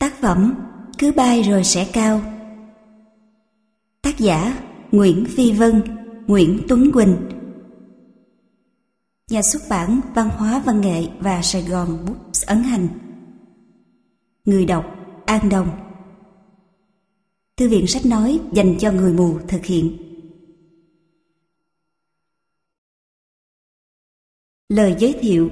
Tác phẩm Cứ bay rồi sẽ cao. Tác giả Nguyễn Phi Vân, Nguyễn Tuấn Quỳnh. Nhà xuất bản Văn hóa Văn nghệ và Sài Gòn Books ấn hành. Người đọc An Đông. Thư viện sách nói dành cho người mù thực hiện. Lời giới thiệu.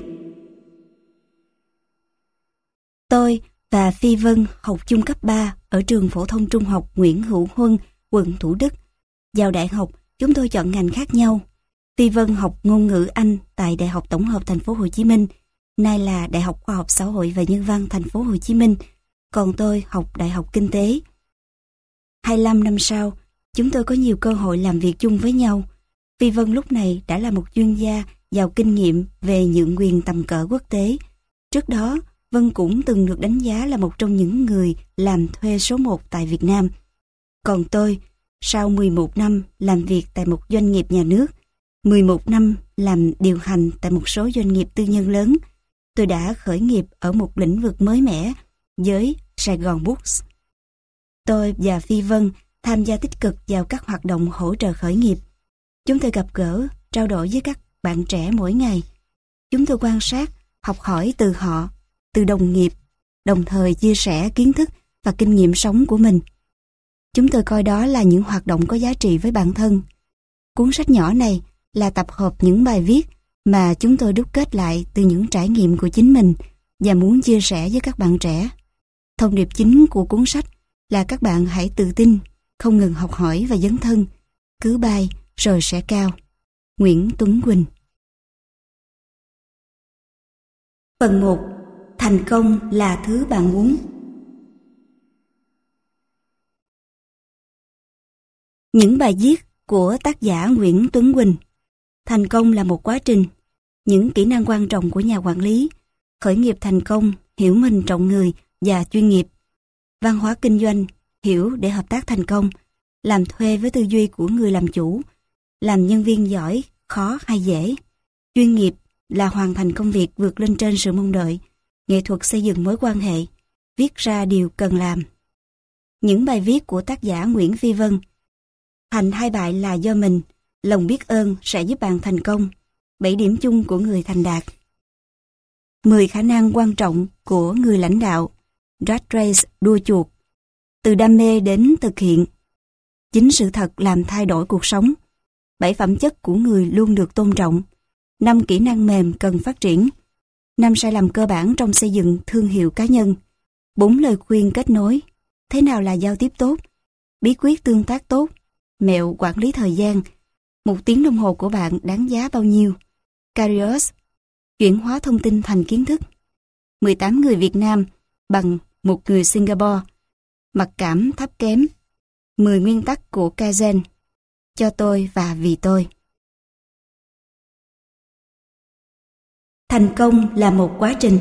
Tôi và Phi Vân học chung cấp 3 ở trường phổ thông trung học Nguyễn Hữu Huân, quận Thủ Đức. Vào đại học, chúng tôi chọn ngành khác nhau. Phi Vân học ngôn ngữ Anh tại Đại học Tổng hợp Thành phố Hồ Chí Minh, nay là Đại học Khoa học Xã hội và Nhân văn Thành phố Hồ Chí Minh, còn tôi học Đại học Kinh tế. 25 năm sau, chúng tôi có nhiều cơ hội làm việc chung với nhau. Phi Vân lúc này đã là một chuyên gia giàu kinh nghiệm về nhượng quyền tầm cỡ quốc tế. Trước đó, Vân cũng từng được đánh giá là một trong những người làm thuê số 1 tại Việt Nam. Còn tôi, sau 11 năm làm việc tại một doanh nghiệp nhà nước, 11 năm làm điều hành tại một số doanh nghiệp tư nhân lớn, tôi đã khởi nghiệp ở một lĩnh vực mới mẻ với Sài Gòn Books. Tôi và Phi Vân tham gia tích cực vào các hoạt động hỗ trợ khởi nghiệp. Chúng tôi gặp gỡ, trao đổi với các bạn trẻ mỗi ngày. Chúng tôi quan sát, học hỏi từ họ, từ đồng nghiệp, đồng thời chia sẻ kiến thức và kinh nghiệm sống của mình. Chúng tôi coi đó là những hoạt động có giá trị với bản thân. Cuốn sách nhỏ này là tập hợp những bài viết mà chúng tôi đúc kết lại từ những trải nghiệm của chính mình và muốn chia sẻ với các bạn trẻ. Thông điệp chính của cuốn sách là các bạn hãy tự tin, không ngừng học hỏi và dấn thân. Cứ bay rồi sẽ cao. Nguyễn Tuấn Quỳnh. Phần 1. Thành công là thứ bạn muốn. Những bài viết của tác giả Nguyễn Tuấn Quỳnh. Thành công là một quá trình. Những kỹ năng quan trọng của nhà quản lý. Khởi nghiệp thành công, hiểu mình trọng người và chuyên nghiệp. Văn hóa kinh doanh, hiểu để hợp tác thành công. Làm thuê với tư duy của người làm chủ. Làm nhân viên giỏi, khó hay dễ. Chuyên nghiệp là hoàn thành công việc vượt lên trên sự mong đợi. Nghệ thuật xây dựng mối quan hệ. Viết ra điều cần làm. Những bài viết của tác giả Nguyễn Phi Vân. Thành hay bại là do mình. Lòng biết ơn sẽ giúp bạn thành công. 7 điểm chung của người thành đạt. 10 khả năng quan trọng của người lãnh đạo. Rat race đua chuột. Từ đam mê đến thực hiện. 9 sự thật làm thay đổi cuộc sống. 7 phẩm chất của người luôn được tôn trọng. 5 kỹ năng mềm cần phát triển. 5 sai lầm cơ bản trong xây dựng thương hiệu cá nhân. 4 lời khuyên kết nối. Thế nào là giao tiếp tốt? Bí quyết tương tác tốt. Mẹo quản lý thời gian. 1 tiếng đồng hồ của bạn đáng giá bao nhiêu? Carios. Chuyển hóa thông tin thành kiến thức. 18 người Việt Nam bằng 1 người Singapore. Mặc cảm thấp kém. 10 nguyên tắc của Kaizen. Cho tôi và vì tôi. Thành công là một quá trình.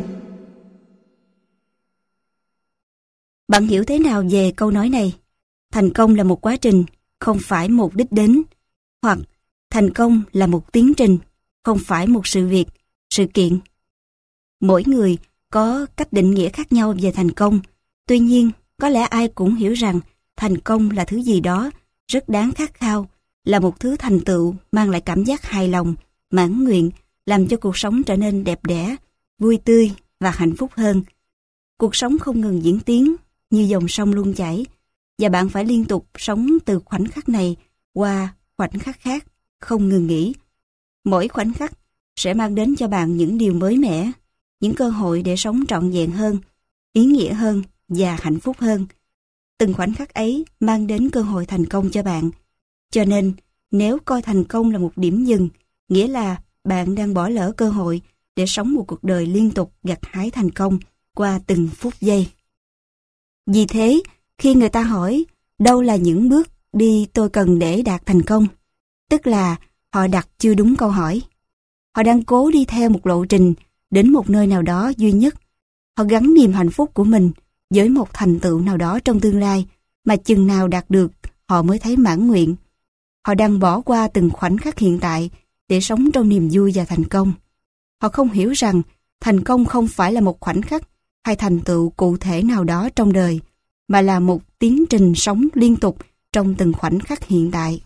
Bạn hiểu thế nào về câu nói này? Thành công là một quá trình, không phải một đích đến. Hoặc thành công là một tiến trình, không phải một sự việc, sự kiện. Mỗi người có cách định nghĩa khác nhau về thành công. Tuy nhiên, có lẽ ai cũng hiểu rằng thành công là thứ gì đó rất đáng khát khao, là một thứ thành tựu mang lại cảm giác hài lòng, mãn nguyện, làm cho cuộc sống trở nên đẹp đẽ, vui tươi và hạnh phúc hơn. Cuộc sống không ngừng diễn tiến như dòng sông luôn chảy, và bạn phải liên tục sống từ khoảnh khắc này qua khoảnh khắc khác, không ngừng nghỉ. Mỗi khoảnh khắc sẽ mang đến cho bạn những điều mới mẻ, những cơ hội để sống trọn vẹn hơn, ý nghĩa hơn và hạnh phúc hơn. Từng khoảnh khắc ấy mang đến cơ hội thành công cho bạn. Cho nên, nếu coi thành công là một điểm dừng, nghĩa là bạn đang bỏ lỡ cơ hội để sống một cuộc đời liên tục gặt hái thành công qua từng phút giây. Vì thế, khi người ta hỏi đâu là những bước đi tôi cần để đạt thành công, tức là họ đặt chưa đúng câu hỏi. Họ đang cố đi theo một lộ trình đến một nơi nào đó duy nhất. Họ gắn niềm hạnh phúc của mình với một thành tựu nào đó trong tương lai mà chừng nào đạt được họ mới thấy mãn nguyện. Họ đang bỏ qua từng khoảnh khắc hiện tại để sống trong niềm vui và thành công. Họ không hiểu rằng thành công không phải là một khoảnh khắc hay thành tựu cụ thể nào đó trong đời, mà là một tiến trình sống liên tục trong từng khoảnh khắc hiện tại.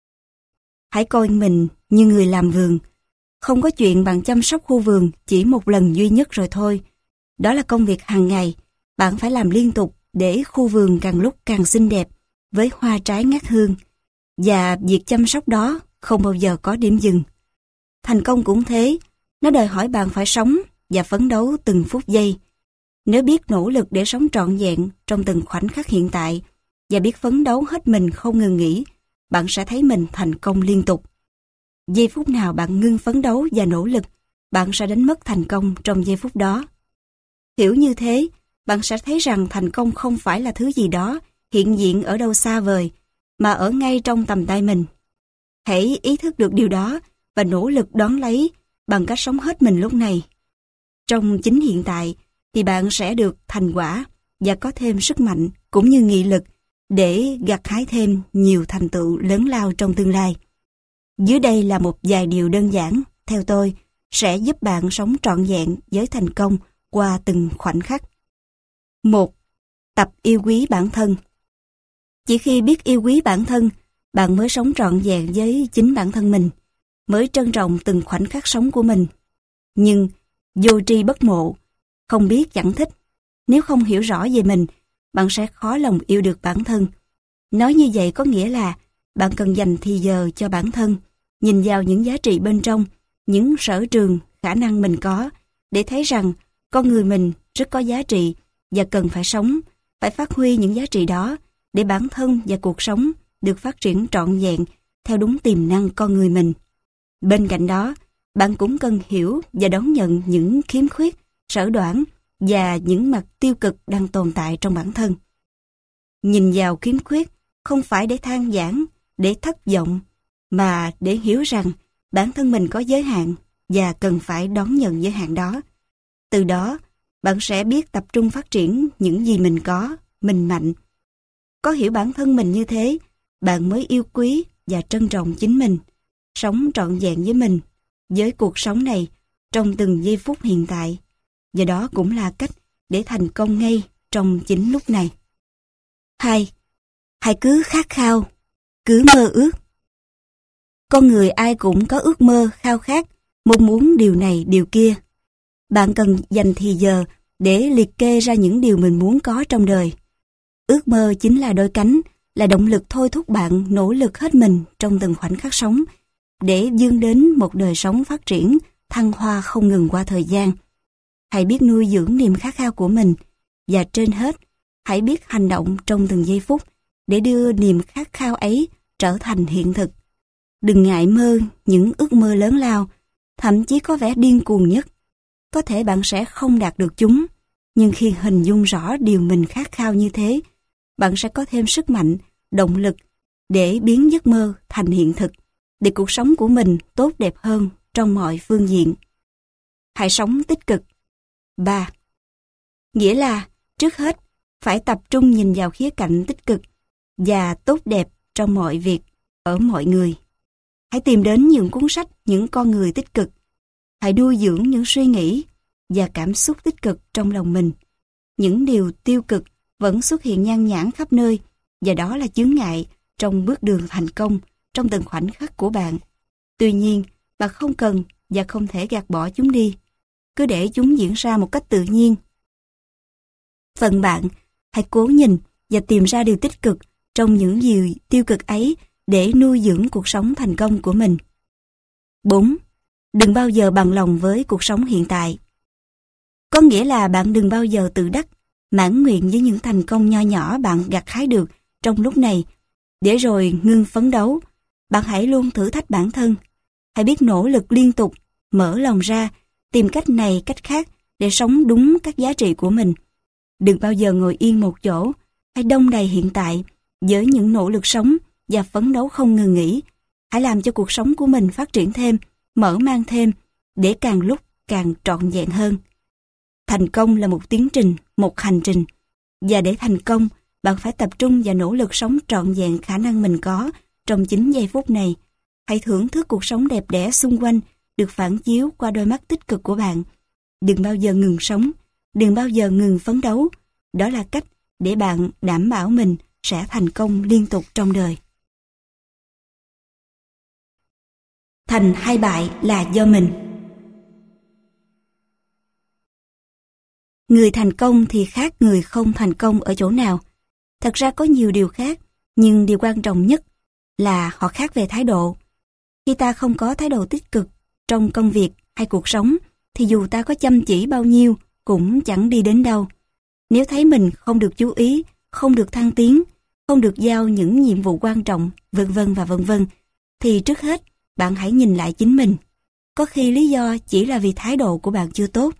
Hãy coi mình như người làm vườn. Không có chuyện bạn chăm sóc khu vườn chỉ một lần duy nhất rồi thôi. Đó là công việc hàng ngày, bạn phải làm liên tục để khu vườn càng lúc càng xinh đẹp, với hoa trái ngát hương. Và việc chăm sóc đó không bao giờ có điểm dừng. Thành công cũng thế, nó đòi hỏi bạn phải sống và phấn đấu từng phút giây. Nếu biết nỗ lực để sống trọn vẹn trong từng khoảnh khắc hiện tại và biết phấn đấu hết mình không ngừng nghỉ, bạn sẽ thấy mình thành công liên tục. Giây phút nào bạn ngưng phấn đấu và nỗ lực, bạn sẽ đánh mất thành công trong giây phút đó. Hiểu như thế, bạn sẽ thấy rằng thành công không phải là thứ gì đó hiện diện ở đâu xa vời, mà ở ngay trong tầm tay mình. Hãy ý thức được điều đó và nỗ lực đón lấy bằng cách sống hết mình lúc này. Trong chính hiện tại thì bạn sẽ được thành quả và có thêm sức mạnh cũng như nghị lực để gặt hái thêm nhiều thành tựu lớn lao trong tương lai. Dưới đây là một vài điều đơn giản, theo tôi, sẽ giúp bạn sống trọn vẹn với thành công qua từng khoảnh khắc. 1. Tập yêu quý bản thân. Chỉ khi biết yêu quý bản thân, bạn mới sống trọn vẹn với chính bản thân mình, mới trân trọng từng khoảnh khắc sống của mình. Nhưng vô tri bất mộ, không biết chẳng thích. Nếu không hiểu rõ về mình, bạn sẽ khó lòng yêu được bản thân. Nói như vậy có nghĩa là bạn cần dành thì giờ cho bản thân, nhìn vào những giá trị bên trong, những sở trường, khả năng mình có, để thấy rằng con người mình rất có giá trị và cần phải sống, phải phát huy những giá trị đó để bản thân và cuộc sống được phát triển trọn vẹn theo đúng tiềm năng con người mình. Bên cạnh đó, bạn cũng cần hiểu và đón nhận những khiếm khuyết, sở đoản và những mặt tiêu cực đang tồn tại trong bản thân. Nhìn vào khiếm khuyết không phải để than vãn, để thất vọng, mà để hiểu rằng bản thân mình có giới hạn và cần phải đón nhận giới hạn đó. Từ đó, bạn sẽ biết tập trung phát triển những gì mình có, mình mạnh. Có hiểu bản thân mình như thế, bạn mới yêu quý và trân trọng chính mình, sống trọn vẹn với mình, với cuộc sống này, trong từng giây phút hiện tại. Và đó cũng là cách để thành công ngay trong chính lúc này. 2. Hãy cứ khát khao, cứ mơ ước. Con người ai cũng có ước mơ, khao khát, mong muốn điều này, điều kia. Bạn cần dành thì giờ để liệt kê ra những điều mình muốn có trong đời. Ước mơ chính là đôi cánh, là động lực thôi thúc bạn nỗ lực hết mình trong từng khoảnh khắc sống, để vươn đến một đời sống phát triển, thăng hoa không ngừng qua thời gian. Hãy biết nuôi dưỡng niềm khát khao của mình, và trên hết, hãy biết hành động trong từng giây phút để đưa niềm khát khao ấy trở thành hiện thực. Đừng ngại mơ những ước mơ lớn lao, thậm chí có vẻ điên cuồng nhất. Có thể bạn sẽ không đạt được chúng, nhưng khi hình dung rõ điều mình khát khao như thế, bạn sẽ có thêm sức mạnh, động lực để biến giấc mơ thành hiện thực, để cuộc sống của mình tốt đẹp hơn trong mọi phương diện. Hãy sống tích cực. 3. Nghĩa là, trước hết, phải tập trung nhìn vào khía cạnh tích cực và tốt đẹp trong mọi việc, ở mọi người. Hãy tìm đến những cuốn sách, những con người tích cực. Hãy nuôi dưỡng những suy nghĩ và cảm xúc tích cực trong lòng mình. Những điều tiêu cực vẫn xuất hiện nhan nhản khắp nơi, và đó là chướng ngại trong bước đường thành công trong từng khoảnh khắc của bạn. Tuy nhiên, bạn không cần và không thể gạt bỏ chúng đi. Cứ để chúng diễn ra một cách tự nhiên. Phần bạn, hãy cố nhìn và tìm ra điều tích cực trong những điều tiêu cực ấy để nuôi dưỡng cuộc sống thành công của mình. 4. Đừng bao giờ bằng lòng với cuộc sống hiện tại. Có nghĩa là bạn đừng bao giờ tự đắc, mãn nguyện với những thành công nho nhỏ bạn gặt hái được trong lúc này, để rồi ngưng phấn đấu. Bạn hãy luôn thử thách bản thân. Hãy biết nỗ lực liên tục, mở lòng ra, tìm cách này cách khác để sống đúng các giá trị của mình. Đừng bao giờ ngồi yên một chỗ, hãy đong đầy hiện tại với những nỗ lực sống và phấn đấu không ngừng nghỉ. Hãy làm cho cuộc sống của mình phát triển thêm, mở mang thêm, để càng lúc càng trọn vẹn hơn. Thành công là một tiến trình, một hành trình. Và để thành công, bạn phải tập trung và nỗ lực sống trọn vẹn khả năng mình có trong chính giây phút này. Hãy thưởng thức cuộc sống đẹp đẽ xung quanh được phản chiếu qua đôi mắt tích cực của bạn. Đừng bao giờ ngừng sống. đừng bao giờ ngừng phấn đấu. Đó là cách để bạn đảm bảo mình sẽ thành công liên tục trong đời. Thành hay bại là do mình. Người thành công thì khác người không thành công ở chỗ nào? Thật ra có nhiều điều khác, nhưng điều quan trọng nhất là họ khác về thái độ. Khi ta không có thái độ tích cực trong công việc hay cuộc sống, thì dù ta có chăm chỉ bao nhiêu cũng chẳng đi đến đâu. Nếu thấy mình không được chú ý, không được thăng tiến, không được giao những nhiệm vụ quan trọng, vân vân và vân vân, thì trước hết bạn hãy nhìn lại chính mình. Có khi lý do chỉ là vì thái độ của bạn chưa tốt.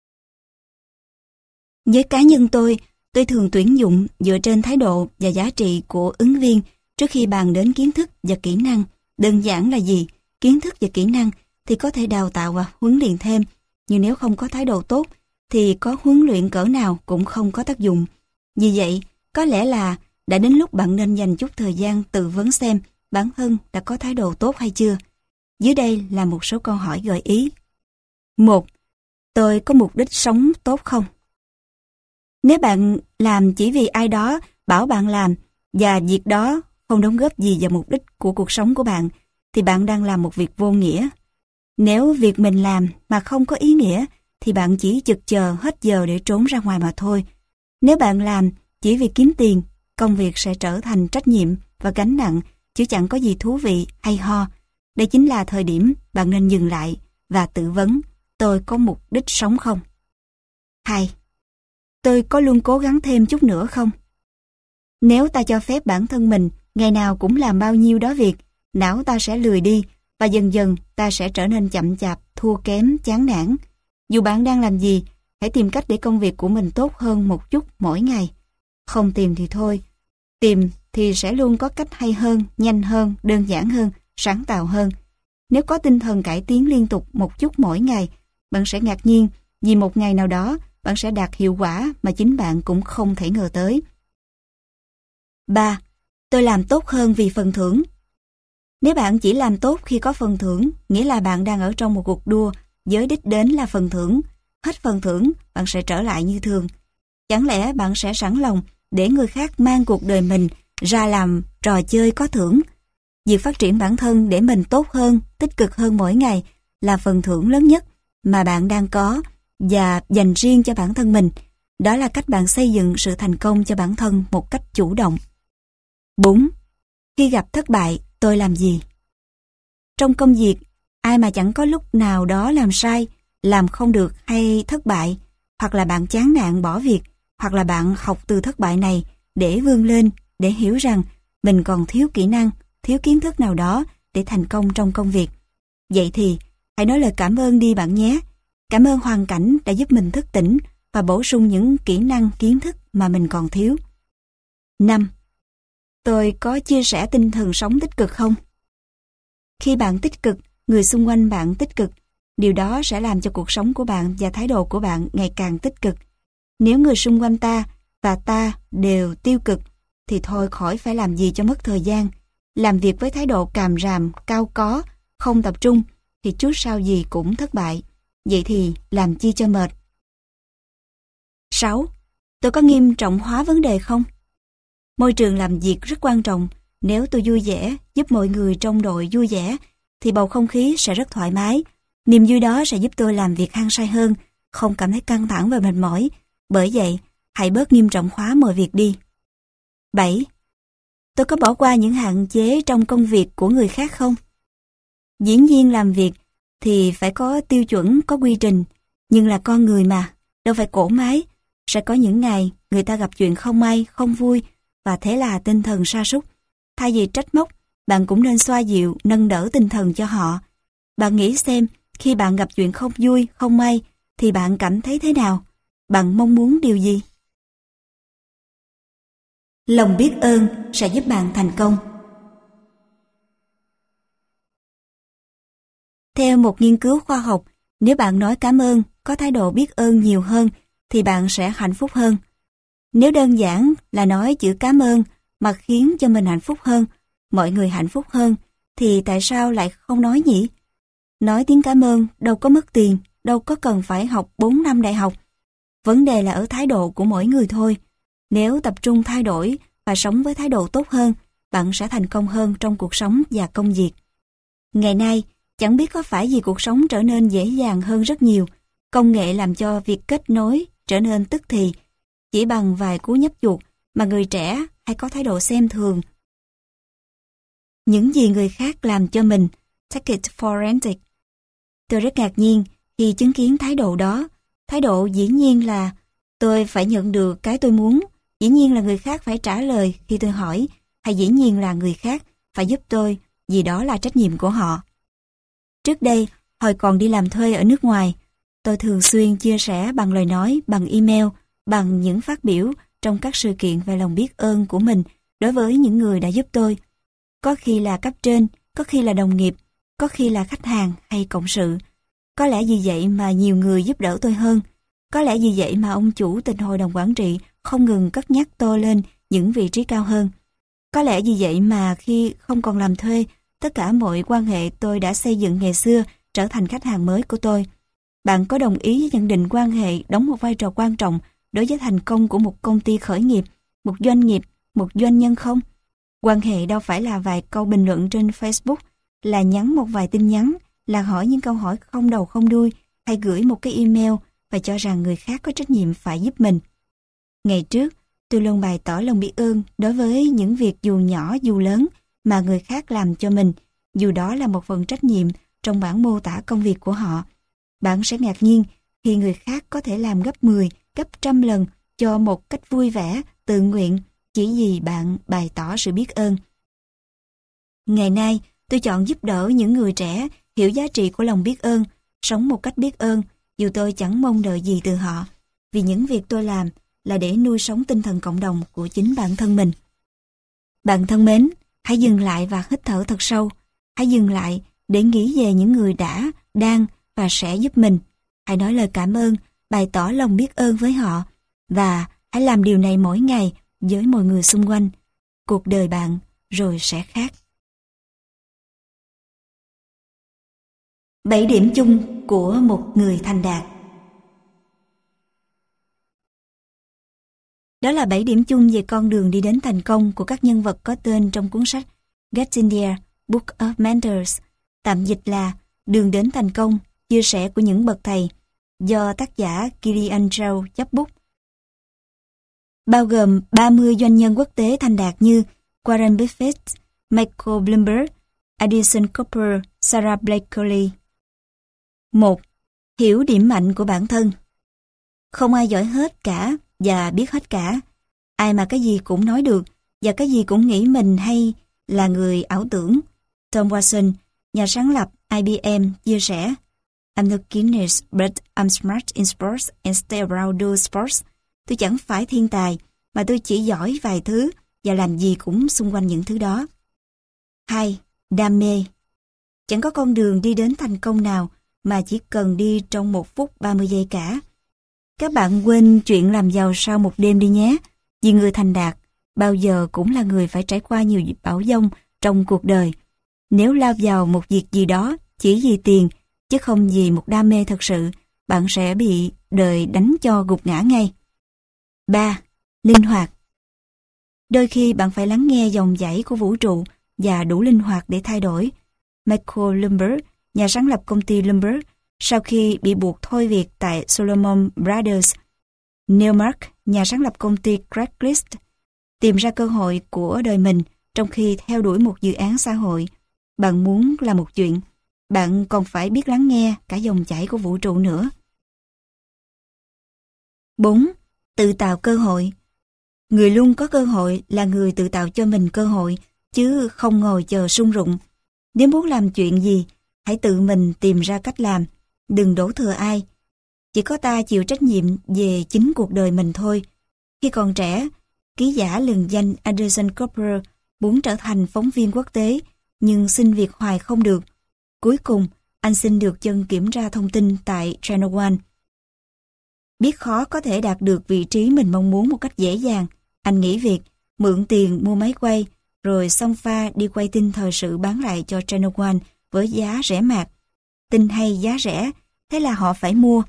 Với cá nhân tôi thường tuyển dụng dựa trên thái độ và giá trị của ứng viên trước khi bàn đến kiến thức và kỹ năng. Đơn giản là gì? Kiến thức và kỹ năng thì có thể đào tạo và huấn luyện thêm, nhưng nếu không có thái độ tốt thì có huấn luyện cỡ nào cũng không có tác dụng. Vì vậy, có lẽ là đã đến lúc bạn nên dành chút thời gian tự vấn xem bản thân đã có thái độ tốt hay chưa. Dưới đây là một số câu hỏi gợi ý. 1. Tôi có mục đích sống tốt không? Nếu bạn làm chỉ vì ai đó bảo bạn làm và việc đó không đóng góp gì vào mục đích của cuộc sống của bạn, thì bạn đang làm một việc vô nghĩa. Nếu việc mình làm mà không có ý nghĩa, thì bạn chỉ chực chờ hết giờ để trốn ra ngoài mà thôi. Nếu bạn làm chỉ vì kiếm tiền, công việc sẽ trở thành trách nhiệm và gánh nặng, chứ chẳng có gì thú vị hay ho. Đây chính là thời điểm bạn nên dừng lại và tự vấn, tôi có mục đích sống không? 2. Tôi có luôn cố gắng thêm chút nữa không? Nếu ta cho phép bản thân mình ngày nào cũng làm bao nhiêu đó việc, não ta sẽ lười đi và dần dần ta sẽ trở nên chậm chạp, thua kém, chán nản. Dù bạn đang làm gì, hãy tìm cách để công việc của mình tốt hơn một chút mỗi ngày. Không tìm thì thôi. Tìm thì sẽ luôn có cách hay hơn, nhanh hơn, đơn giản hơn, sáng tạo hơn. Nếu có tinh thần cải tiến liên tục một chút mỗi ngày, bạn sẽ ngạc nhiên vì một ngày nào đó bạn sẽ đạt hiệu quả mà chính bạn cũng không thể ngờ tới. 3. Tôi làm tốt hơn vì phần thưởng. Nếu bạn chỉ làm tốt khi có phần thưởng, nghĩa là bạn đang ở trong một cuộc đua với đích đến là phần thưởng. Hết phần thưởng, bạn sẽ trở lại như thường. Chẳng lẽ bạn sẽ sẵn lòng để người khác mang cuộc đời mình ra làm trò chơi có thưởng? Việc phát triển bản thân để mình tốt hơn, tích cực hơn mỗi ngày là phần thưởng lớn nhất mà bạn đang có và dành riêng cho bản thân mình. Đó là cách bạn xây dựng sự thành công cho bản thân một cách chủ động. 4. Khi gặp thất bại, tôi làm gì? Trong công việc, ai mà chẳng có lúc nào đó làm sai, làm không được hay thất bại, hoặc là bạn chán nản bỏ việc, hoặc là bạn học từ thất bại này để vươn lên, để hiểu rằng mình còn thiếu kỹ năng, thiếu kiến thức nào đó để thành công trong công việc. Vậy thì, hãy nói lời cảm ơn đi bạn nhé. Cảm ơn hoàn cảnh đã giúp mình thức tỉnh và bổ sung những kỹ năng, kiến thức mà mình còn thiếu. 5. Tôi có chia sẻ tinh thần sống tích cực không? Khi bạn tích cực, người xung quanh bạn tích cực, điều đó sẽ làm cho cuộc sống của bạn và thái độ của bạn ngày càng tích cực. Nếu người xung quanh ta và ta đều tiêu cực, thì thôi khỏi phải làm gì cho mất thời gian. Làm việc với thái độ càm ràm, cao có, không tập trung, thì trước sau gì cũng thất bại. Vậy thì làm chi cho mệt. 6. Tôi có nghiêm trọng hóa vấn đề không? Môi trường làm việc rất quan trọng. Nếu tôi vui vẻ, giúp mọi người trong đội vui vẻ, thì bầu không khí sẽ rất thoải mái. Niềm vui đó sẽ giúp tôi làm việc hăng say hơn, không cảm thấy căng thẳng và mệt mỏi. Bởi vậy, hãy bớt nghiêm trọng hóa mọi việc đi. 7. Tôi có bỏ qua những hạn chế trong công việc của người khác không? Dĩ nhiên làm việc thì phải có tiêu chuẩn, có quy trình, nhưng là con người mà, đâu phải cổ máy. Sẽ có những ngày người ta gặp chuyện không may, không vui, và thế là tinh thần sa sút. Thay vì trách móc, bạn cũng nên xoa dịu, nâng đỡ tinh thần cho họ. Bạn nghĩ xem, khi bạn gặp chuyện không vui, không may, thì bạn cảm thấy thế nào? Bạn mong muốn điều gì? Lòng biết ơn sẽ giúp bạn thành công. Theo một nghiên cứu khoa học, nếu bạn nói cảm ơn, có thái độ biết ơn nhiều hơn, thì bạn sẽ hạnh phúc hơn. Nếu đơn giản là nói chữ cảm ơn mà khiến cho mình hạnh phúc hơn, mọi người hạnh phúc hơn, thì tại sao lại không nói nhỉ? Nói tiếng cảm ơn đâu có mất tiền, đâu có cần phải học 4 năm đại học. Vấn đề là ở thái độ của mỗi người thôi. Nếu tập trung thay đổi và sống với thái độ tốt hơn, bạn sẽ thành công hơn trong cuộc sống và công việc. Ngày nay, chẳng biết có phải vì cuộc sống trở nên dễ dàng hơn rất nhiều, công nghệ làm cho việc kết nối trở nên tức thì. Chỉ bằng vài cú nhấp chuột mà người trẻ hay có thái độ xem thường những gì người khác làm cho mình, take it for granted. Tôi rất ngạc nhiên khi chứng kiến thái độ đó. Thái độ dĩ nhiên là tôi phải nhận được cái tôi muốn, dĩ nhiên là người khác phải trả lời khi tôi hỏi, hay dĩ nhiên là người khác phải giúp tôi vì đó là trách nhiệm của họ. Trước đây, hồi còn đi làm thuê ở nước ngoài, tôi thường xuyên chia sẻ bằng lời nói, bằng email, bằng những phát biểu trong các sự kiện về lòng biết ơn của mình đối với những người đã giúp tôi. Có khi là cấp trên, có khi là đồng nghiệp, có khi là khách hàng hay cộng sự. Có lẽ vì vậy mà nhiều người giúp đỡ tôi hơn. Có lẽ vì vậy mà ông chủ tịch hội đồng quản trị không ngừng cất nhắc tôi lên những vị trí cao hơn. Có lẽ vì vậy mà khi không còn làm thuê, tất cả mọi quan hệ tôi đã xây dựng ngày xưa trở thành khách hàng mới của tôi. Bạn có đồng ý với nhận định quan hệ đóng một vai trò quan trọng đối với thành công của một công ty khởi nghiệp, một doanh nghiệp, một doanh nhân không? Quan hệ đâu phải là vài câu bình luận trên Facebook, là nhắn một vài tin nhắn, là hỏi những câu hỏi không đầu không đuôi, hay gửi một cái email và cho rằng người khác có trách nhiệm phải giúp mình. Ngày trước, tôi luôn bày tỏ lòng biết ơn đối với những việc dù nhỏ dù lớn mà người khác làm cho mình, dù đó là một phần trách nhiệm trong bản mô tả công việc của họ. Bạn sẽ ngạc nhiên khi người khác có thể làm gấp 10, gấp 100 lần cho một cách vui vẻ, tự nguyện, chỉ vì bạn bày tỏ sự biết ơn. Ngày nay, tôi chọn giúp đỡ những người trẻ hiểu giá trị của lòng biết ơn, sống một cách biết ơn, dù tôi chẳng mong đợi gì từ họ, vì những việc tôi làm là để nuôi sống tinh thần cộng đồng của chính bản thân mình. Bạn thân mến, hãy dừng lại và hít thở thật sâu. Hãy dừng lại để nghĩ về những người đã, đang và sẽ giúp mình. Hãy nói lời cảm ơn, bày tỏ lòng biết ơn với họ, và hãy làm điều này mỗi ngày với mọi người xung quanh. Cuộc đời bạn rồi sẽ khác. 7 điểm chung của một người thành đạt. Đó là 7 điểm chung về con đường đi đến thành công của các nhân vật có tên trong cuốn sách Getting There, Book of Mentors, tạm dịch là Đường đến thành công, chia sẻ của những bậc thầy, do tác giả Kilian Châu chấp bút. Bao gồm 30 doanh nhân quốc tế thành đạt như Warren Buffett, Michael Bloomberg, Edison Cooper, Sarah Blakely. 1. Hiểu điểm mạnh của bản thân. Không ai giỏi hết cả và biết hết cả. Ai mà cái gì cũng nói được và cái gì cũng nghĩ mình hay là người ảo tưởng. Tom Watson, nhà sáng lập IBM, chia sẻ: I'm no genius, but I'm smart in sports and stay around do sports. Tôi chẳng phải thiên tài, mà tôi chỉ giỏi vài thứ và làm gì cũng xung quanh những thứ đó. 2. Đam mê. Chẳng có con đường đi đến thành công nào mà chỉ cần đi trong 1 phút 30 giây cả. Các bạn quên chuyện làm giàu sau một đêm đi nhé, vì người thành đạt bao giờ cũng là người phải trải qua nhiều bão giông trong cuộc đời. Nếu lao vào một việc gì đó chỉ vì tiền, chứ không vì một đam mê thật sự, bạn sẽ bị đời đánh cho gục ngã ngay. 3. Linh hoạt. Đôi khi bạn phải lắng nghe dòng chảy của vũ trụ và đủ linh hoạt để thay đổi. Michael Bloomberg, nhà sáng lập công ty Bloomberg, sau khi bị buộc thôi việc tại Solomon Brothers. Neil Mark, nhà sáng lập công ty Craigslist, tìm ra cơ hội của đời mình trong khi theo đuổi một dự án xã hội. Bạn muốn làm một chuyện, bạn còn phải biết lắng nghe cả dòng chảy của vũ trụ nữa. 4. Tự tạo cơ hội. Người luôn có cơ hội là người tự tạo cho mình cơ hội, chứ không ngồi chờ sung rụng. Nếu muốn làm chuyện gì, hãy tự mình tìm ra cách làm, đừng đổ thừa ai. Chỉ có ta chịu trách nhiệm về chính cuộc đời mình thôi. Khi còn trẻ, ký giả lừng danh Edison Cooper muốn trở thành phóng viên quốc tế, nhưng xin việc hoài không được. Cuối cùng, anh xin được chân kiểm tra thông tin tại Channel One. Biết khó có thể đạt được vị trí mình mong muốn một cách dễ dàng, anh nghỉ việc, mượn tiền mua máy quay, rồi xông pha đi quay tin thời sự bán lại cho Channel One với giá rẻ mạt. Tin hay giá rẻ, thế là họ phải mua.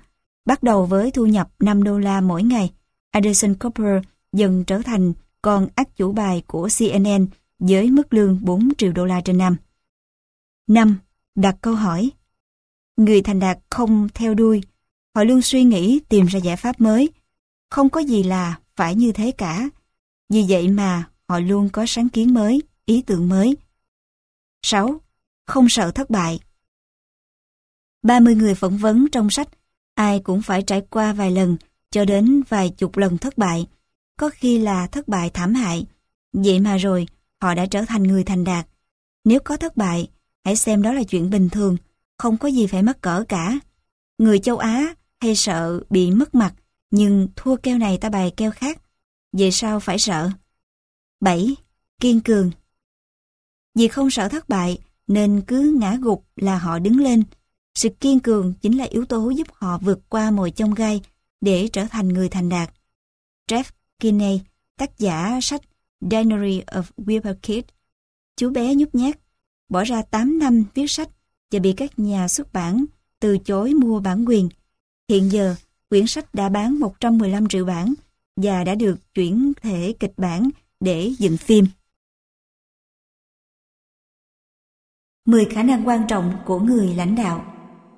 Bắt đầu với thu nhập $5 mỗi ngày, Anderson Cooper dần trở thành con ác chủ bài của CNN với mức lương $4 triệu trên năm. 5. Đặt câu hỏi. Người thành đạt không theo đuôi, họ luôn suy nghĩ tìm ra giải pháp mới. Không có gì là phải như thế cả. Vì vậy mà họ luôn có sáng kiến mới, ý tưởng mới. 6. Không sợ thất bại. 30 người phỏng vấn trong sách, ai cũng phải trải qua vài lần cho đến vài chục lần thất bại. Có khi là thất bại thảm hại. Vậy mà rồi, họ đã trở thành người thành đạt. Nếu có thất bại, hãy xem đó là chuyện bình thường, không có gì phải mắc cỡ cả. Người châu Á hay sợ bị mất mặt, nhưng thua keo này ta bày keo khác. Vậy sao phải sợ? 7. Kiên cường. Vì không sợ thất bại, nên cứ ngã gục là họ đứng lên. Sự kiên cường chính là yếu tố giúp họ vượt qua mọi chông gai để trở thành người thành đạt. Jeff Kinney, tác giả sách Diary of Wimpy Kid, chú bé nhút nhát, bỏ ra 8 năm viết sách và bị các nhà xuất bản từ chối mua bản quyền. Hiện giờ, quyển sách đã bán 115 triệu bản và đã được chuyển thể kịch bản để dựng phim. 10 khả năng quan trọng của người lãnh đạo.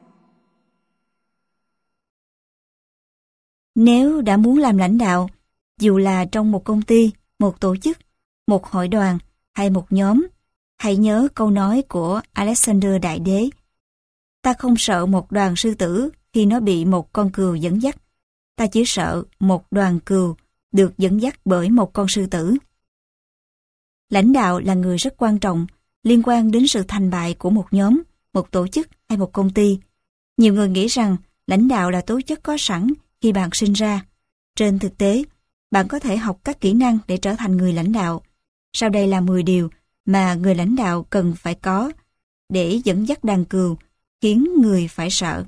Nếu đã muốn làm lãnh đạo, dù là trong một công ty, một tổ chức, một hội đoàn hay một nhóm, hãy nhớ câu nói của Alexander Đại Đế. Ta không sợ một đoàn sư tử khi nó bị một con cừu dẫn dắt. Ta chỉ sợ một đoàn cừu được dẫn dắt bởi một con sư tử. Lãnh đạo là người rất quan trọng, liên quan đến sự thành bại của một nhóm, một tổ chức hay một công ty. Nhiều người nghĩ rằng lãnh đạo là tố chất có sẵn khi bạn sinh ra. Trên thực tế, bạn có thể học các kỹ năng để trở thành người lãnh đạo. Sau đây là 10 điều mà người lãnh đạo cần phải có để dẫn dắt đàn cừu, khiến người phải sợ.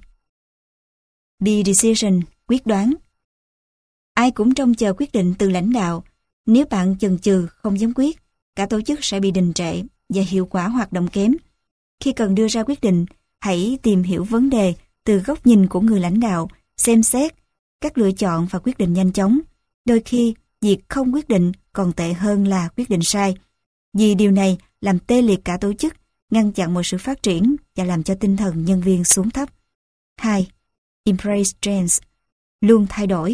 Be decision, quyết đoán. Ai cũng trông chờ quyết định từ lãnh đạo. Nếu bạn chần chừ, không dám quyết, cả tổ chức sẽ bị đình trệ và hiệu quả hoạt động kém. Khi cần đưa ra quyết định, hãy tìm hiểu vấn đề từ góc nhìn của người lãnh đạo, xem xét các lựa chọn và quyết định nhanh chóng. Đôi khi, việc không quyết định còn tệ hơn là quyết định sai. Vì điều này làm tê liệt cả tổ chức, ngăn chặn mọi sự phát triển và làm cho tinh thần nhân viên xuống thấp. 2. Embrace change, luôn thay đổi.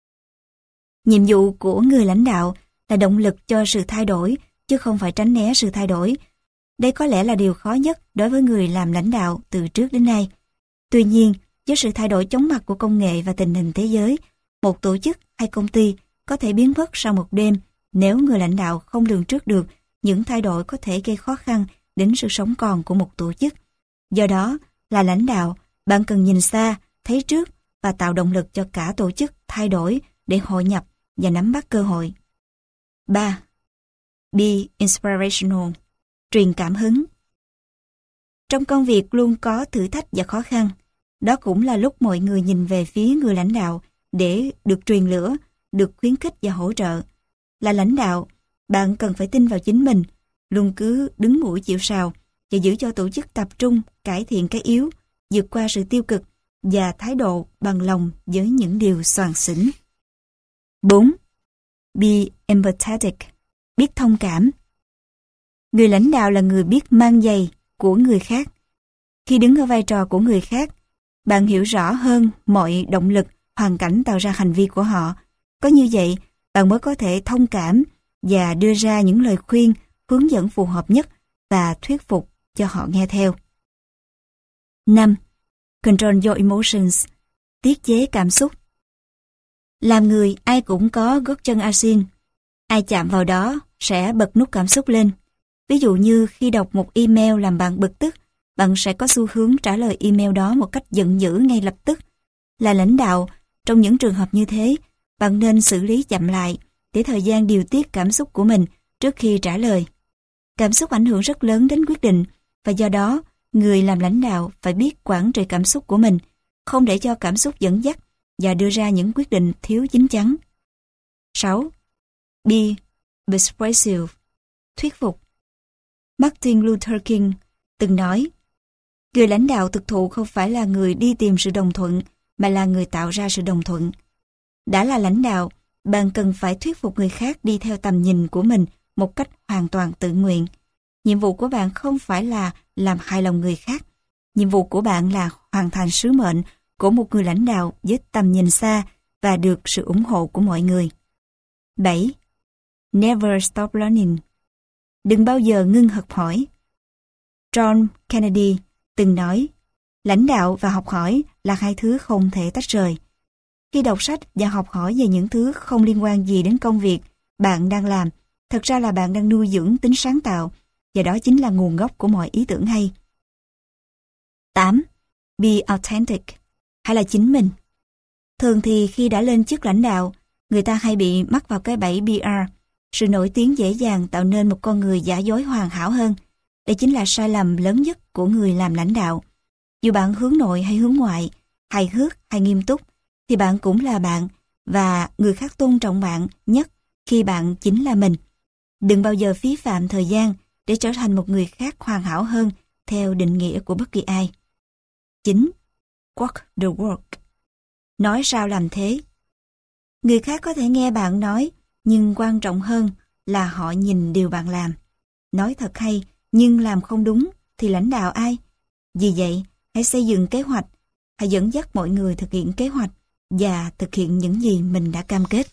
Nhiệm vụ của người lãnh đạo là động lực cho sự thay đổi, chứ không phải tránh né sự thay đổi. Đây có lẽ là điều khó nhất đối với người làm lãnh đạo từ trước đến nay. Tuy nhiên, với sự thay đổi chóng mặt của công nghệ và tình hình thế giới, một tổ chức hay công ty có thể biến mất sau một đêm nếu người lãnh đạo không lường trước được những thay đổi có thể gây khó khăn đến sự sống còn của một tổ chức. Do đó, là lãnh đạo, bạn cần nhìn xa, thấy trước và tạo động lực cho cả tổ chức thay đổi để hội nhập và nắm bắt cơ hội. 3. Be inspirational, truyền cảm hứng. Trong công việc luôn có thử thách và khó khăn. Đó cũng là lúc mọi người nhìn về phía người lãnh đạo để được truyền lửa, được khuyến khích và hỗ trợ. Là lãnh đạo, bạn cần phải tin vào chính mình, luôn cứ đứng mũi chịu sào và giữ cho tổ chức tập trung cải thiện cái yếu, vượt qua sự tiêu cực và thái độ bằng lòng với những điều xoàng xỉnh. 4. Be empathetic, biết thông cảm. Người lãnh đạo là người biết mang giày của người khác. Khi đứng ở vai trò của người khác, bạn hiểu rõ hơn mọi động lực, hoàn cảnh tạo ra hành vi của họ. Có như vậy, bạn mới có thể thông cảm và đưa ra những lời khuyên, hướng dẫn phù hợp nhất và thuyết phục cho họ nghe theo. 5. Control your emotions, tiết chế cảm xúc. Làm người ai cũng có gót chân asin. Ai chạm vào đó sẽ bật nút cảm xúc lên. Ví dụ như khi đọc một email làm bạn bực tức, bạn sẽ có xu hướng trả lời email đó một cách giận dữ ngay lập tức. Là lãnh đạo, trong những trường hợp như thế, bạn nên xử lý chậm lại để thời gian điều tiết cảm xúc của mình trước khi trả lời. Cảm xúc ảnh hưởng rất lớn đến quyết định và do đó, người làm lãnh đạo phải biết quản trị cảm xúc của mình, không để cho cảm xúc dẫn dắt và đưa ra những quyết định thiếu chín chắn. 6. Be persuasive, thuyết phục. Martin Luther King từng nói, người lãnh đạo thực thụ không phải là người đi tìm sự đồng thuận, mà là người tạo ra sự đồng thuận. Đã là lãnh đạo, bạn cần phải thuyết phục người khác đi theo tầm nhìn của mình một cách hoàn toàn tự nguyện. Nhiệm vụ của bạn không phải là làm hài lòng người khác. Nhiệm vụ của bạn là hoàn thành sứ mệnh của một người lãnh đạo với tầm nhìn xa và được sự ủng hộ của mọi người. 7. Never stop learning. Đừng bao giờ ngưng học hỏi. John Kennedy từng nói, lãnh đạo và học hỏi là hai thứ không thể tách rời. Khi đọc sách và học hỏi về những thứ không liên quan gì đến công việc bạn đang làm, thật ra là bạn đang nuôi dưỡng tính sáng tạo, và đó chính là nguồn gốc của mọi ý tưởng hay. 8. Be authentic, hay là chính mình. Thường thì khi đã lên chức lãnh đạo, người ta hay bị mắc vào cái bẫy PR, sự nổi tiếng dễ dàng tạo nên một con người giả dối hoàn hảo hơn. Đây chính là sai lầm lớn nhất của người làm lãnh đạo. Dù bạn hướng nội hay hướng ngoại, hài hước hay nghiêm túc, thì bạn cũng là bạn, và người khác tôn trọng bạn nhất khi bạn chính là mình. Đừng bao giờ phí phạm thời gian để trở thành một người khác hoàn hảo hơn theo định nghĩa của bất kỳ ai. 9. Walk the walk. Nói sao làm thế. Người khác có thể nghe bạn nói, nhưng quan trọng hơn là họ nhìn điều bạn làm. Nói thật hay, nhưng làm không đúng thì lãnh đạo ai? Vì vậy, hãy xây dựng kế hoạch, hãy dẫn dắt mọi người thực hiện kế hoạch và thực hiện những gì mình đã cam kết.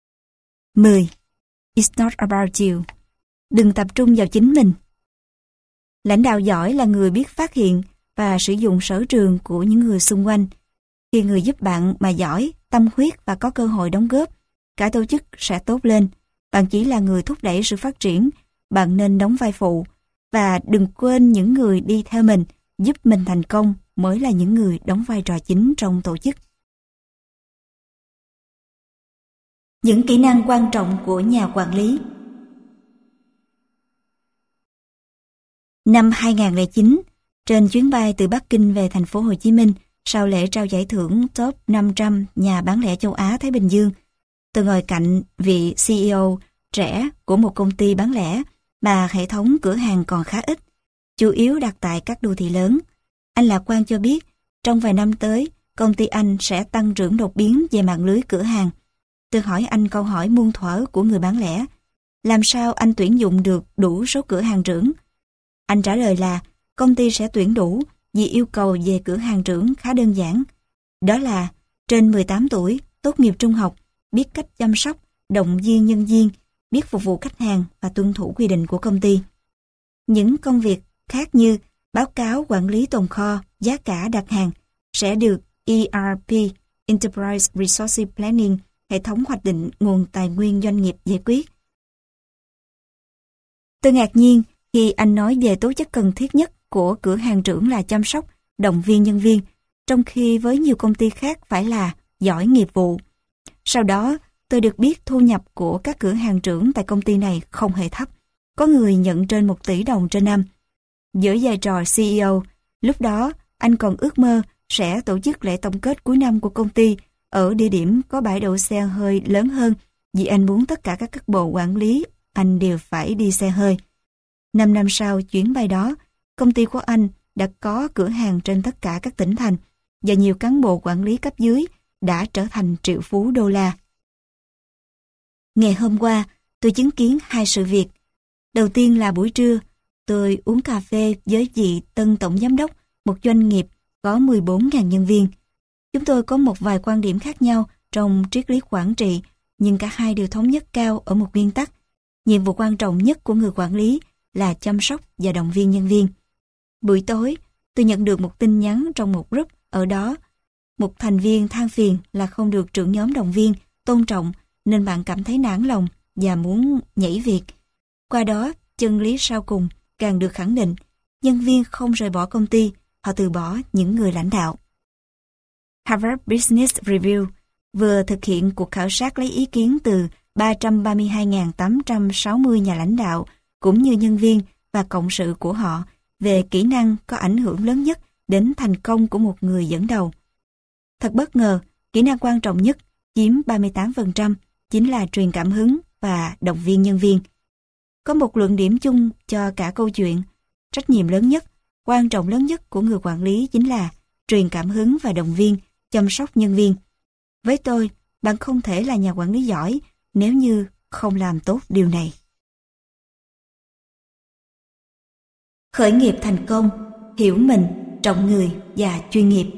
10. It's not about you. Đừng tập trung vào chính mình. Lãnh đạo giỏi là người biết phát hiện và sử dụng sở trường của những người xung quanh. Khi người giúp bạn mà giỏi, tâm huyết và có cơ hội đóng góp, cả tổ chức sẽ tốt lên. Bạn chỉ là người thúc đẩy sự phát triển, bạn nên đóng vai phụ. Và đừng quên những người đi theo mình, giúp mình thành công mới là những người đóng vai trò chính trong tổ chức. Những kỹ năng quan trọng của nhà quản lý. Năm 2009, trên chuyến bay từ Bắc Kinh về thành phố Hồ Chí Minh, sau lễ trao giải thưởng Top 500 nhà bán lẻ châu Á-Thái Bình Dương, tôi ngồi cạnh vị CEO trẻ của một công ty bán lẻ mà hệ thống cửa hàng còn khá ít, chủ yếu đặt tại các đô thị lớn. Anh lạc quan cho biết, trong vài năm tới, công ty anh sẽ tăng trưởng đột biến về mạng lưới cửa hàng. Tôi hỏi anh câu hỏi muôn thuở của người bán lẻ, làm sao anh tuyển dụng được đủ số cửa hàng trưởng? Anh trả lời là, công ty sẽ tuyển đủ vì yêu cầu về cửa hàng trưởng khá đơn giản. Đó là trên 18 tuổi, tốt nghiệp trung học, biết cách chăm sóc, động viên nhân viên, biết phục vụ khách hàng và tuân thủ quy định của công ty. Những công việc khác như báo cáo quản lý tồn kho, giá cả đặt hàng sẽ được ERP, Enterprise Resource Planning, hệ thống hoạch định nguồn tài nguyên doanh nghiệp giải quyết. Tôi ngạc nhiên khi anh nói về tố chất cần thiết nhất của cửa hàng trưởng là chăm sóc, động viên nhân viên, trong khi với nhiều công ty khác phải là giỏi nghiệp vụ. Sau đó, tôi được biết thu nhập của các cửa hàng trưởng tại công ty này không hề thấp. Có người nhận trên 1 tỷ đồng trên năm. Với vai trò CEO, lúc đó anh còn ước mơ sẽ tổ chức lễ tổng kết cuối năm của công ty ở địa điểm có bãi đậu xe hơi lớn hơn, vì anh muốn tất cả các bộ quản lý anh đều phải đi xe hơi. 5 năm sau chuyến bay đó, công ty của anh đã có cửa hàng trên tất cả các tỉnh thành và nhiều cán bộ quản lý cấp dưới đã trở thành triệu phú đô la. Ngày hôm qua, tôi chứng kiến 2 sự việc. Đầu tiên là buổi trưa, tôi uống cà phê với vị tân tổng giám đốc một doanh nghiệp có 14.000 nhân viên. Chúng tôi có một vài quan điểm khác nhau trong triết lý quản trị, nhưng cả hai đều thống nhất cao ở một nguyên tắc. Nhiệm vụ quan trọng nhất của người quản lý là chăm sóc và động viên nhân viên. Buổi tối, tôi nhận được một tin nhắn trong một group ở đó. Một thành viên than phiền là không được trưởng nhóm động viên, tôn trọng, nên bạn cảm thấy nản lòng và muốn nhảy việc. Qua đó, chân lý sau cùng càng được khẳng định. Nhân viên không rời bỏ công ty, họ từ bỏ những người lãnh đạo. Harvard Business Review vừa thực hiện cuộc khảo sát lấy ý kiến từ 332.860 nhà lãnh đạo cũng như nhân viên và cộng sự của họ về kỹ năng có ảnh hưởng lớn nhất đến thành công của một người dẫn đầu. Thật bất ngờ, kỹ năng quan trọng nhất chiếm 38% chính là truyền cảm hứng và động viên nhân viên. Có một luận điểm chung cho cả câu chuyện. Trách nhiệm lớn nhất, quan trọng lớn nhất của người quản lý chính là truyền cảm hứng và động viên chăm sóc nhân viên. Với tôi, bạn không thể là nhà quản lý giỏi nếu như không làm tốt điều này. Khởi nghiệp thành công, hiểu mình, trọng người và chuyên nghiệp.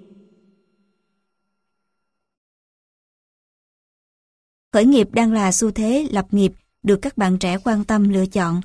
Khởi nghiệp đang là xu thế lập nghiệp được các bạn trẻ quan tâm lựa chọn.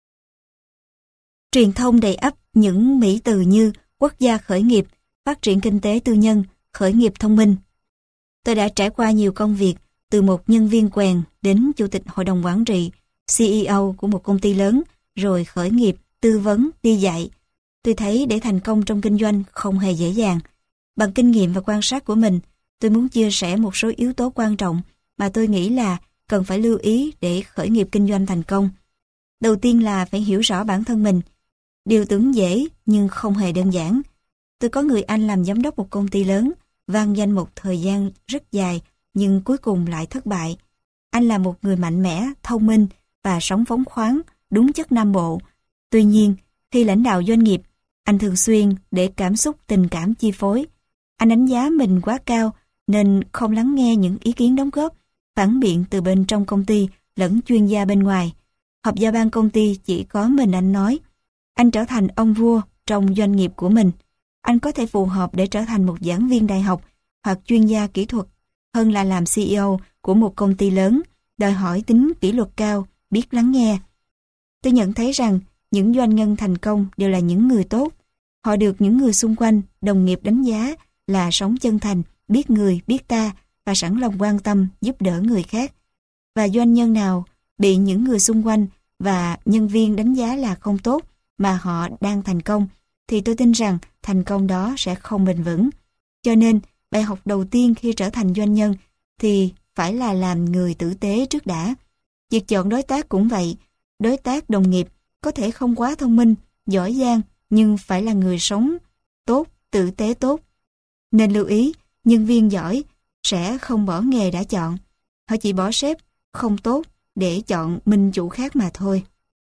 Truyền thông đầy ắp những mỹ từ như quốc gia khởi nghiệp, phát triển kinh tế tư nhân, khởi nghiệp thông minh. Tôi đã trải qua nhiều công việc, từ một nhân viên quèn đến chủ tịch hội đồng quản trị, CEO của một công ty lớn, rồi khởi nghiệp, tư vấn, đi dạy. Tôi thấy để thành công trong kinh doanh không hề dễ dàng. Bằng kinh nghiệm và quan sát của mình, tôi muốn chia sẻ một số yếu tố quan trọng mà tôi nghĩ là cần phải lưu ý để khởi nghiệp kinh doanh thành công. Đầu tiên là phải hiểu rõ bản thân mình. Điều tưởng dễ nhưng không hề đơn giản. Tôi có người anh làm giám đốc một công ty lớn, vang danh một thời gian rất dài nhưng cuối cùng lại thất bại. Anh là một người mạnh mẽ, thông minh và sống phóng khoáng, đúng chất Nam Bộ. Tuy nhiên, khi lãnh đạo doanh nghiệp, anh thường xuyên để cảm xúc tình cảm chi phối. Anh đánh giá mình quá cao nên không lắng nghe những ý kiến đóng góp, phản biện từ bên trong công ty lẫn chuyên gia bên ngoài. Họp giao ban công ty chỉ có mình anh nói. Anh trở thành ông vua trong doanh nghiệp của mình. Anh có thể phù hợp để trở thành một giảng viên đại học hoặc chuyên gia kỹ thuật hơn là làm CEO của một công ty lớn, đòi hỏi tính kỷ luật cao, biết lắng nghe. Tôi nhận thấy rằng những doanh nhân thành công đều là những người tốt. Họ được những người xung quanh, đồng nghiệp đánh giá là sống chân thành, biết người, biết ta và sẵn lòng quan tâm, giúp đỡ người khác. Và doanh nhân nào bị những người xung quanh và nhân viên đánh giá là không tốt mà họ đang thành công, thì tôi tin rằng thành công đó sẽ không bền vững. Cho nên, bài học đầu tiên khi trở thành doanh nhân thì phải là làm người tử tế trước đã. Việc chọn đối tác cũng vậy. Đối tác đồng nghiệp có thể không quá thông minh, giỏi giang, nhưng phải là người sống tốt, tử tế tốt. Nên lưu ý, nhân viên giỏi sẽ không bỏ nghề đã chọn. Họ chỉ bỏ sếp không tốt để chọn minh chủ khác mà thôi.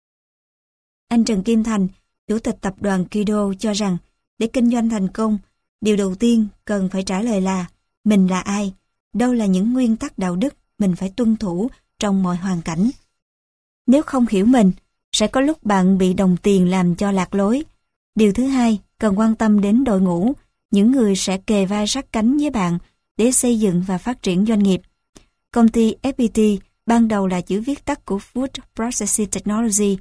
Anh Trần Kim Thành, chủ tịch tập đoàn Kido cho rằng để kinh doanh thành công, điều đầu tiên cần phải trả lời là mình là ai, đâu là những nguyên tắc đạo đức mình phải tuân thủ trong mọi hoàn cảnh. Nếu không hiểu mình, sẽ có lúc bạn bị đồng tiền làm cho lạc lối. Điều thứ hai, cần quan tâm đến đội ngũ, những người sẽ kề vai sát cánh với bạn để xây dựng và phát triển doanh nghiệp. Công ty FPT ban đầu là chữ viết tắt của Food Processing Technology,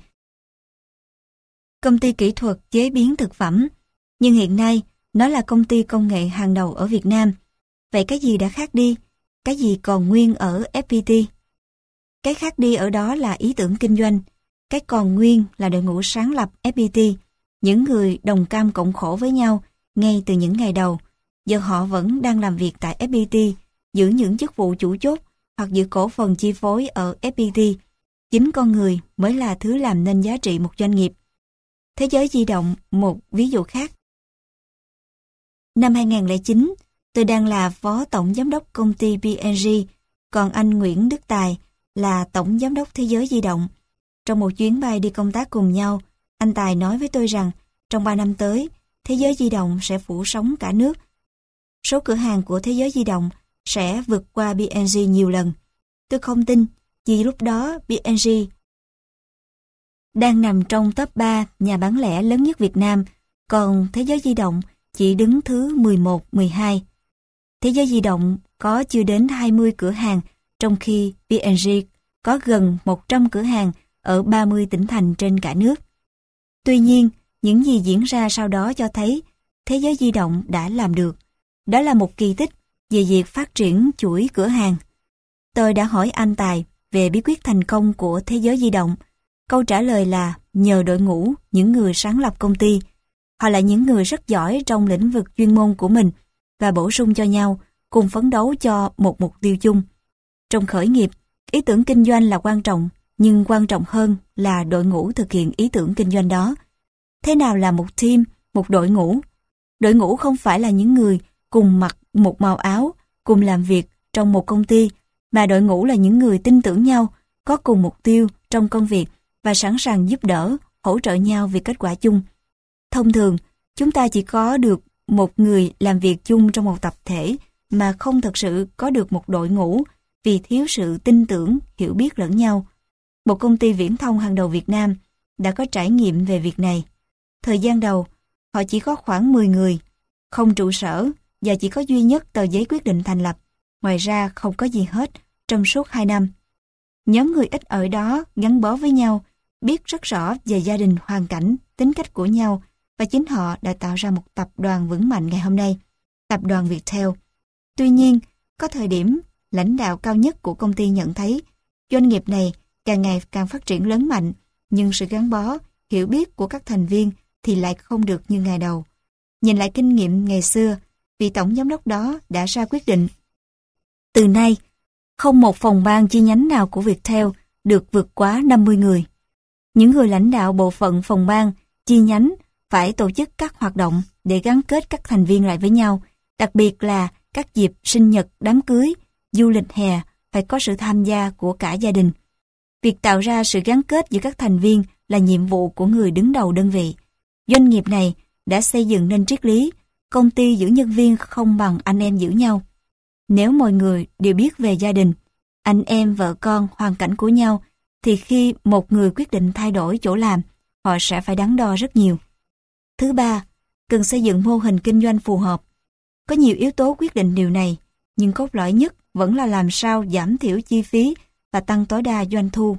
công ty kỹ thuật chế biến thực phẩm, nhưng hiện nay nó là công ty công nghệ hàng đầu ở Việt Nam. Vậy cái gì đã khác đi? Cái gì còn nguyên ở FPT? Cái khác đi ở đó là ý tưởng kinh doanh. Cái còn nguyên là đội ngũ sáng lập FPT, những người đồng cam cộng khổ với nhau ngay từ những ngày đầu. Giờ họ vẫn đang làm việc tại FPT, giữ những chức vụ chủ chốt hoặc giữ cổ phần chi phối ở FPT. Chính con người mới là thứ làm nên giá trị một doanh nghiệp. Thế giới di động, một ví dụ khác. Năm 2009, tôi đang là phó tổng giám đốc công ty P&G, còn anh Nguyễn Đức Tài là tổng giám đốc Thế giới di động. Trong một chuyến bay đi công tác cùng nhau, anh Tài nói với tôi rằng trong 3 năm tới, Thế giới di động sẽ phủ sóng cả nước. Số cửa hàng của Thế giới di động sẽ vượt qua P&G nhiều lần. Tôi không tin, vì lúc đó P&G đang nằm trong top 3 nhà bán lẻ lớn nhất Việt Nam, còn Thế giới di động chỉ đứng thứ 11, 12. Thế giới di động có chưa đến 20 cửa hàng, trong khi P&G có gần 100 cửa hàng ở 30 tỉnh thành trên cả nước. Tuy nhiên, những gì diễn ra sau đó cho thấy Thế giới di động đã làm được. Đó là một kỳ tích về việc phát triển chuỗi cửa hàng. Tôi đã hỏi anh Tài về bí quyết thành công của Thế giới di động. Câu trả lời là nhờ đội ngũ những người sáng lập công ty. Họ là những người rất giỏi trong lĩnh vực chuyên môn của mình và bổ sung cho nhau, cùng phấn đấu cho một mục tiêu chung. Trong khởi nghiệp, ý tưởng kinh doanh là quan trọng, nhưng quan trọng hơn là đội ngũ thực hiện ý tưởng kinh doanh đó. Thế nào là một team, một đội ngũ? Đội ngũ không phải là những người cùng mặc một màu áo, cùng làm việc trong một công ty, mà đội ngũ là những người tin tưởng nhau, có cùng mục tiêu trong công việc và sẵn sàng giúp đỡ, hỗ trợ nhau vì kết quả chung. Thông thường, chúng ta chỉ có được một người làm việc chung trong một tập thể mà không thực sự có được một đội ngũ vì thiếu sự tin tưởng, hiểu biết lẫn nhau. Một công ty viễn thông hàng đầu Việt Nam đã có trải nghiệm về việc này. Thời gian đầu, họ chỉ có khoảng 10 người, không trụ sở và chỉ có duy nhất tờ giấy quyết định thành lập. Ngoài ra không có gì hết trong suốt 2 năm. Nhóm người ít ở đó gắn bó với nhau, biết rất rõ về gia đình, hoàn cảnh, tính cách của nhau và chính họ đã tạo ra một tập đoàn vững mạnh ngày hôm nay, tập đoàn Viettel. Tuy nhiên, có thời điểm lãnh đạo cao nhất của công ty nhận thấy doanh nghiệp này càng ngày càng phát triển lớn mạnh, nhưng sự gắn bó, hiểu biết của các thành viên thì lại không được như ngày đầu. Nhìn lại kinh nghiệm ngày xưa, vị tổng giám đốc đó đã ra quyết định. Từ nay, không một phòng ban chi nhánh nào của Viettel được vượt quá 50 người. Những người lãnh đạo bộ phận phòng ban, chi nhánh phải tổ chức các hoạt động để gắn kết các thành viên lại với nhau, đặc biệt là các dịp sinh nhật, đám cưới, du lịch hè phải có sự tham gia của cả gia đình. Việc tạo ra sự gắn kết giữa các thành viên là nhiệm vụ của người đứng đầu đơn vị. Doanh nghiệp này đã xây dựng nên triết lý công ty giữ nhân viên không bằng anh em giữ nhau. Nếu mọi người đều biết về gia đình, anh em, vợ con, hoàn cảnh của nhau, thì khi một người quyết định thay đổi chỗ làm, họ sẽ phải đắn đo rất nhiều. Thứ ba, cần xây dựng mô hình kinh doanh phù hợp. Có nhiều yếu tố quyết định điều này, nhưng cốt lõi nhất vẫn là làm sao giảm thiểu chi phí và tăng tối đa doanh thu.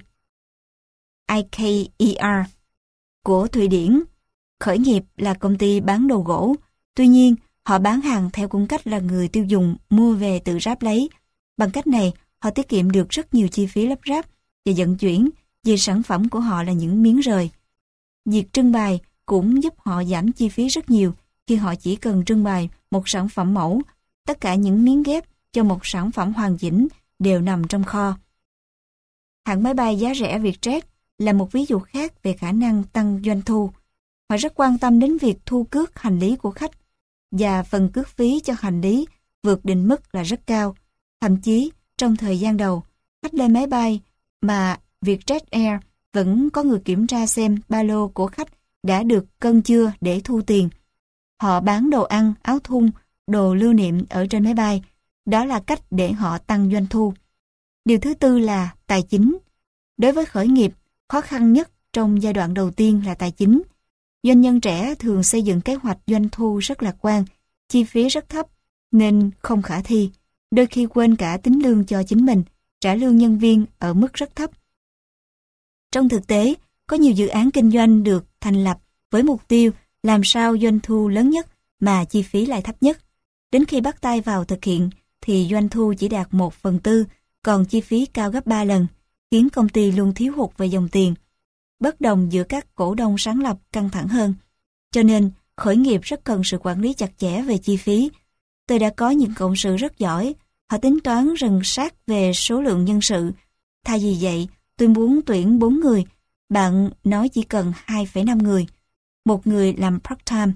IKEA của Thụy Điển khởi nghiệp là công ty bán đồ gỗ, tuy nhiên họ bán hàng theo cung cách là người tiêu dùng mua về tự ráp lấy. Bằng cách này, họ tiết kiệm được rất nhiều chi phí lắp ráp và vận chuyển vì sản phẩm của họ là những miếng rời. Việc trưng bày cũng giúp họ giảm chi phí rất nhiều khi họ chỉ cần trưng bày một sản phẩm mẫu. Tất cả những miếng ghép cho một sản phẩm hoàn chỉnh đều nằm trong kho. Hãng máy bay giá rẻ Vietjet là một ví dụ khác về khả năng tăng doanh thu. Họ rất quan tâm đến việc thu cước hành lý của khách và phần cước phí cho hành lý vượt định mức là rất cao. Thậm chí, trong thời gian đầu, khách lên máy bay mà Vietjet Air vẫn có người kiểm tra xem ba lô của khách đã được cân chưa để thu tiền. Họ bán đồ ăn, áo thun, đồ lưu niệm ở trên máy bay. Đó là cách để họ tăng doanh thu. Điều thứ tư là tài chính. Đối với khởi nghiệp, khó khăn nhất trong giai đoạn đầu tiên là tài chính. Doanh nhân trẻ thường xây dựng kế hoạch doanh thu rất lạc quan, chi phí rất thấp nên không khả thi, đôi khi quên cả tính lương cho chính mình, trả lương nhân viên ở mức rất thấp. Trong thực tế, có nhiều dự án kinh doanh được thành lập với mục tiêu làm sao doanh thu lớn nhất mà chi phí lại thấp nhất. Đến khi bắt tay vào thực hiện thì doanh thu chỉ đạt 1/4, còn chi phí cao gấp 3 lần, khiến công ty luôn thiếu hụt về dòng tiền. Bất đồng giữa các cổ đông sáng lập căng thẳng hơn. Cho nên, khởi nghiệp rất cần sự quản lý chặt chẽ về chi phí. Tôi đã có những cộng sự rất giỏi, họ tính toán rần sát về số lượng nhân sự. Thay vì vậy, tôi muốn tuyển 4 người, bạn nói chỉ cần 2,5 người. Một người làm part-time.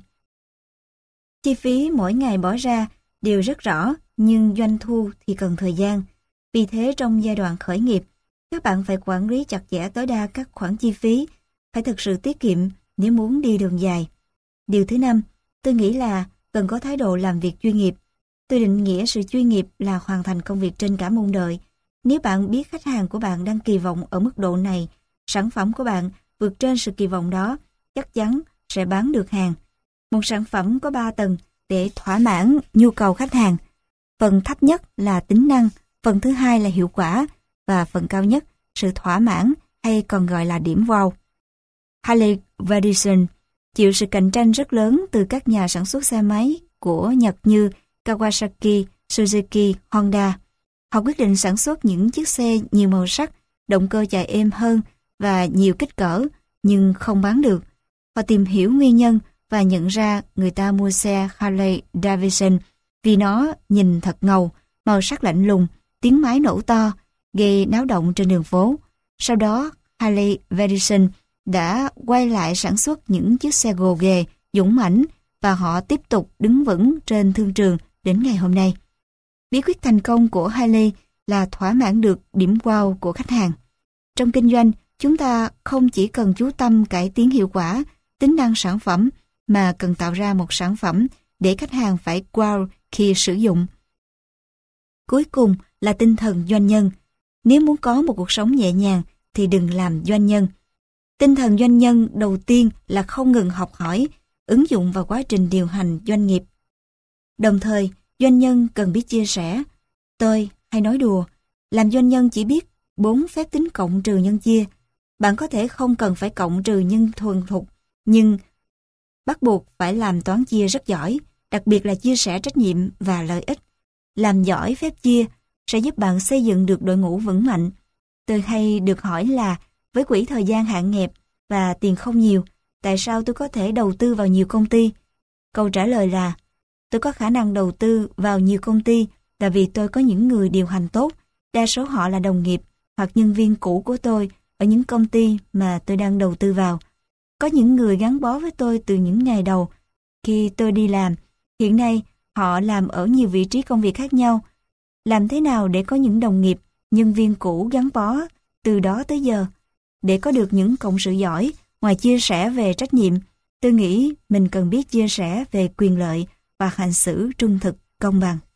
Chi phí mỗi ngày bỏ ra đều rất rõ, nhưng doanh thu thì cần thời gian. Vì thế trong giai đoạn khởi nghiệp, các bạn phải quản lý chặt chẽ tối đa các khoản chi phí, phải thực sự tiết kiệm nếu muốn đi đường dài. Điều thứ 5, tôi nghĩ là cần có thái độ làm việc chuyên nghiệp. Tôi định nghĩa sự chuyên nghiệp là hoàn thành công việc trên cả mong đợi. Nếu bạn biết khách hàng của bạn đang kỳ vọng ở mức độ này, sản phẩm của bạn vượt trên sự kỳ vọng đó, chắc chắn sẽ bán được hàng. Một sản phẩm có 3 tầng để thỏa mãn nhu cầu khách hàng. Phần thấp nhất là tính năng, phần thứ hai là hiệu quả, và phần cao nhất, sự thỏa mãn hay còn gọi là điểm wow. Harley Davidson chịu sự cạnh tranh rất lớn từ các nhà sản xuất xe máy của Nhật như Kawasaki, Suzuki, Honda. Họ quyết định sản xuất những chiếc xe nhiều màu sắc, động cơ chạy êm hơn và nhiều kích cỡ, nhưng không bán được. Họ tìm hiểu nguyên nhân và nhận ra người ta mua xe Harley Davidson vì nó nhìn thật ngầu, màu sắc lạnh lùng, tiếng máy nổ to, gây náo động trên đường phố. Sau đó, Harley Davidson đã quay lại sản xuất những chiếc xe gồ ghề, dũng mãnh và họ tiếp tục đứng vững trên thương trường đến ngày hôm nay. Bí quyết thành công của Harley là thỏa mãn được điểm wow của khách hàng. Trong kinh doanh, chúng ta không chỉ cần chú tâm cải tiến hiệu quả, tính năng sản phẩm, mà cần tạo ra một sản phẩm để khách hàng phải wow khi sử dụng. Cuối cùng là tinh thần doanh nhân. Nếu muốn có một cuộc sống nhẹ nhàng thì đừng làm doanh nhân. Tinh thần doanh nhân đầu tiên là không ngừng học hỏi, ứng dụng vào quá trình điều hành doanh nghiệp. Đồng thời, doanh nhân cần biết chia sẻ. Tôi hay nói đùa, làm doanh nhân chỉ biết 4 phép tính cộng trừ nhân chia. Bạn có thể không cần phải cộng trừ nhân thuần thục, nhưng bắt buộc phải làm toán chia rất giỏi, đặc biệt là chia sẻ trách nhiệm và lợi ích. Làm giỏi phép chia sẽ giúp bạn xây dựng được đội ngũ vững mạnh. Tôi hay được hỏi là với quỹ thời gian hạn hẹp và tiền không nhiều, tại sao tôi có thể đầu tư vào nhiều công ty? Câu trả lời là tôi có khả năng đầu tư vào nhiều công ty là vì tôi có những người điều hành tốt, đa số họ là đồng nghiệp hoặc nhân viên cũ của tôi ở những công ty mà tôi đang đầu tư vào. Có những người gắn bó với tôi từ những ngày đầu khi tôi đi làm. Hiện nay, họ làm ở nhiều vị trí công việc khác nhau. Làm thế nào để có những đồng nghiệp, nhân viên cũ gắn bó từ đó tới giờ? Để có được những cộng sự giỏi, ngoài chia sẻ về trách nhiệm, tôi nghĩ mình cần biết chia sẻ về quyền lợi và hành xử trung thực, công bằng.